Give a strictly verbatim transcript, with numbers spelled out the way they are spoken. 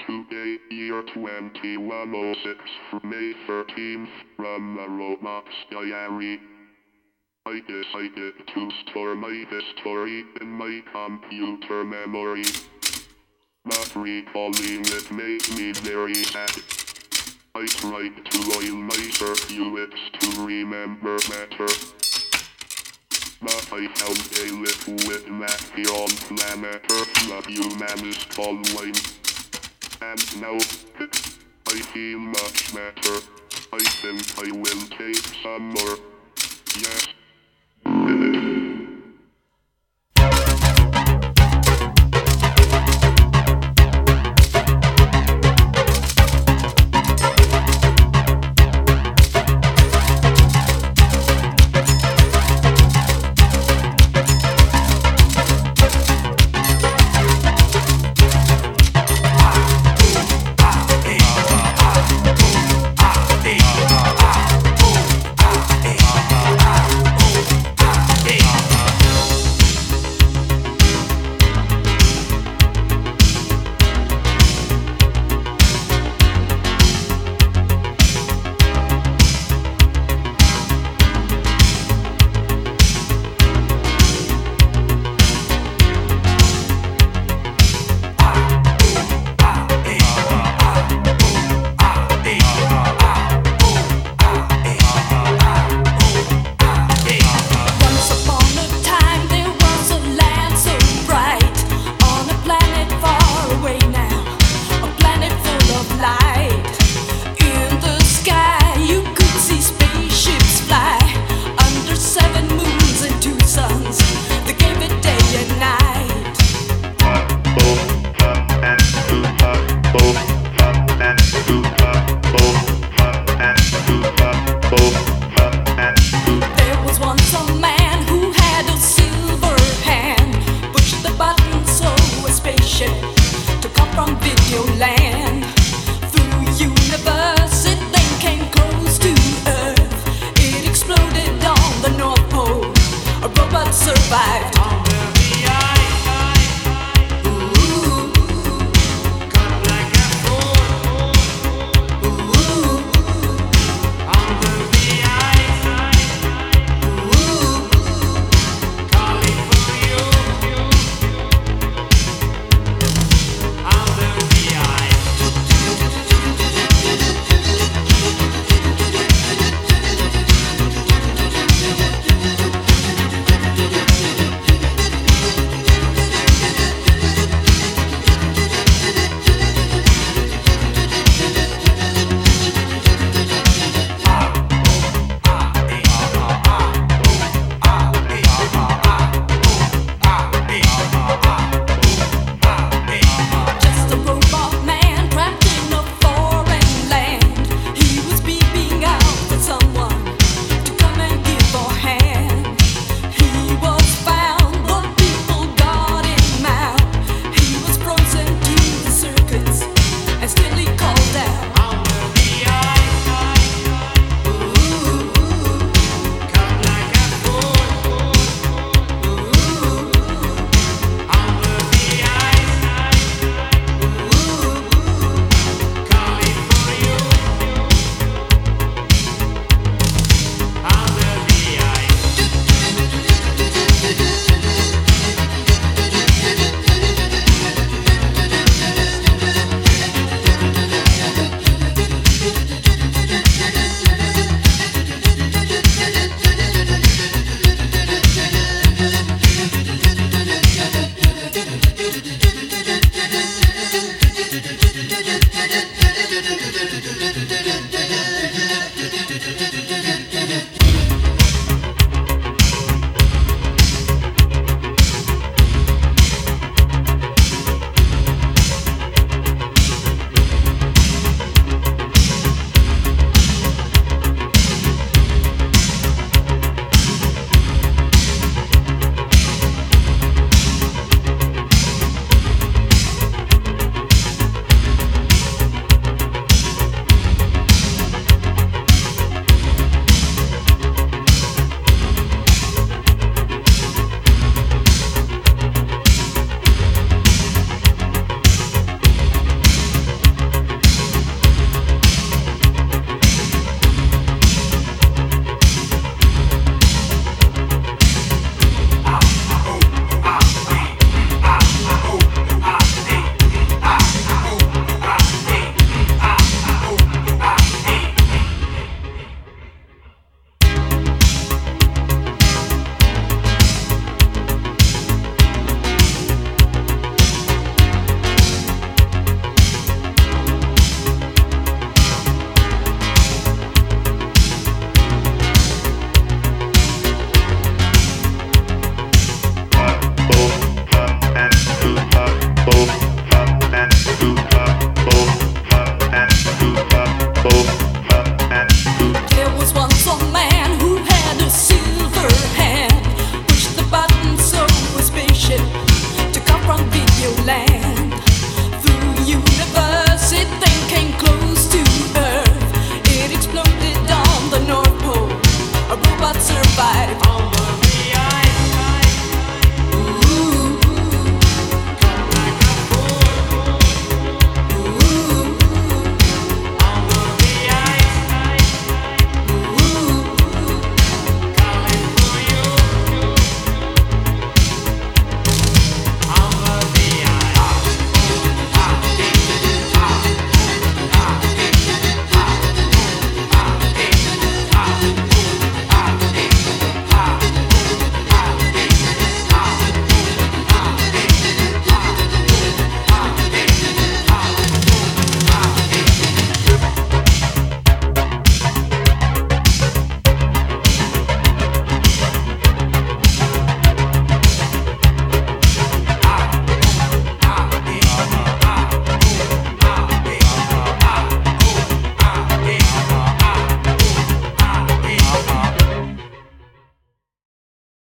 today, year twenty-one oh six, May thirteenth, from the Robot's diary. I decided to store my history in my computer memory. But recalling it made me very sad. I tried to oil my circuits to remember better. But I found a liquid that beyond planet Earth that humans call wine. And now, I feel much better. I think I will take some more. Yes. Land through universe, it then came close to Earth. It exploded on the North Pole. A robot survived.